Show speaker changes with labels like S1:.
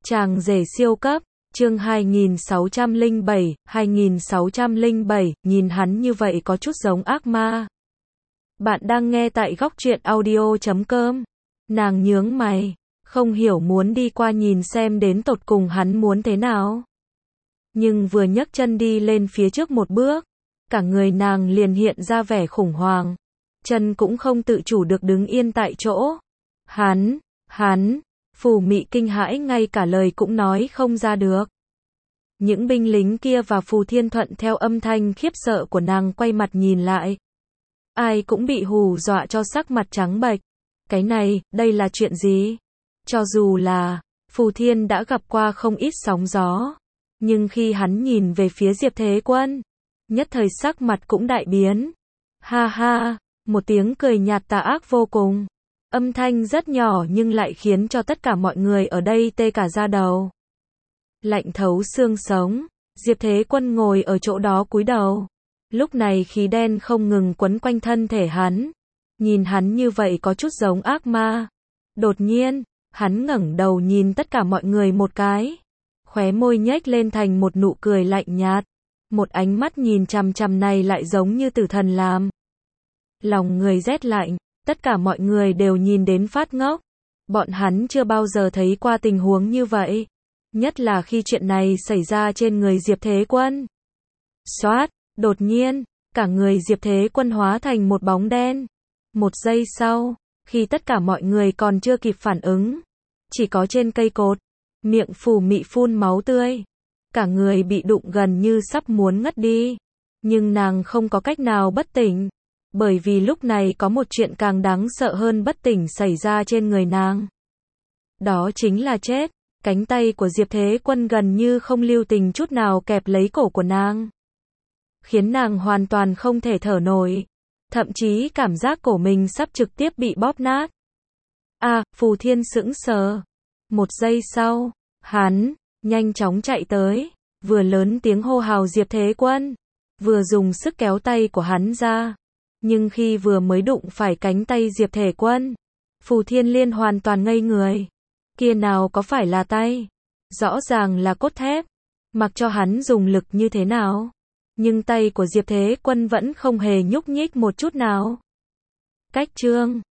S1: Chàng rể siêu cấp, chương 2607, nhìn hắn như vậy có chút giống ác ma. Bạn đang nghe tại góc truyện audio.com. Nàng nhướng mày, không hiểu muốn đi qua nhìn xem đến tột cùng hắn muốn thế nào. Nhưng vừa nhấc chân đi lên phía trước một bước, cả người nàng liền hiện ra vẻ khủng hoảng. Chân cũng không tự chủ được đứng yên tại chỗ. Hắn, Phù Mị kinh hãi ngay cả lời cũng nói không ra được. Những binh lính kia và Phù Thiên thuận theo âm thanh khiếp sợ của nàng quay mặt nhìn lại. Ai cũng bị hù dọa cho sắc mặt trắng bệch. Cái này, đây là chuyện gì? Cho dù là Phù Thiên đã gặp qua không ít sóng gió, nhưng khi hắn nhìn về phía Diệp Thế Quân, nhất thời sắc mặt cũng đại biến. Ha ha, một tiếng cười nhạt tà ác vô cùng. Âm thanh rất nhỏ nhưng lại khiến cho tất cả mọi người ở đây tê cả da đầu. Lạnh thấu xương sống, Diệp Thế Quân ngồi ở chỗ đó cúi đầu. Lúc này khí đen không ngừng quấn quanh thân thể hắn. Nhìn hắn như vậy có chút giống ác ma. Đột nhiên, hắn ngẩng đầu nhìn tất cả mọi người một cái. Khóe môi nhếch lên thành một nụ cười lạnh nhạt. Một ánh mắt nhìn chằm chằm này lại giống như tử thần làm lòng người rét lạnh. Tất cả mọi người đều nhìn đến phát ngốc. Bọn hắn chưa bao giờ thấy qua tình huống như vậy. Nhất là khi chuyện này xảy ra trên người Diệp Thế Quân. Xoát, đột nhiên, cả người Diệp Thế Quân hóa thành một bóng đen. Một giây sau, khi tất cả mọi người còn chưa kịp phản ứng, chỉ có trên cây cột, miệng Phù Mị phun máu tươi. Cả người bị đụng gần như sắp muốn ngất đi. Nhưng nàng không có cách nào bất tỉnh. Bởi vì lúc này có một chuyện càng đáng sợ hơn bất tỉnh xảy ra trên người nàng. Đó chính là chết. Cánh tay của Diệp Thế Quân gần như không lưu tình chút nào kẹp lấy cổ của nàng. Khiến nàng hoàn toàn không thể thở nổi. Thậm chí cảm giác cổ mình sắp trực tiếp bị bóp nát. Phù Thiên sững sờ. Một giây sau, hắn nhanh chóng chạy tới. Vừa lớn tiếng hô hào Diệp Thế Quân. Vừa dùng sức kéo tay của hắn ra. Nhưng khi vừa mới đụng phải cánh tay Diệp Thế Quân, Phù Thiên Liên hoàn toàn ngây người. Kia nào có phải là tay? Rõ ràng là cốt thép. Mặc cho hắn dùng lực như thế nào, nhưng tay của Diệp Thế Quân vẫn không hề nhúc nhích một chút nào. Cách chương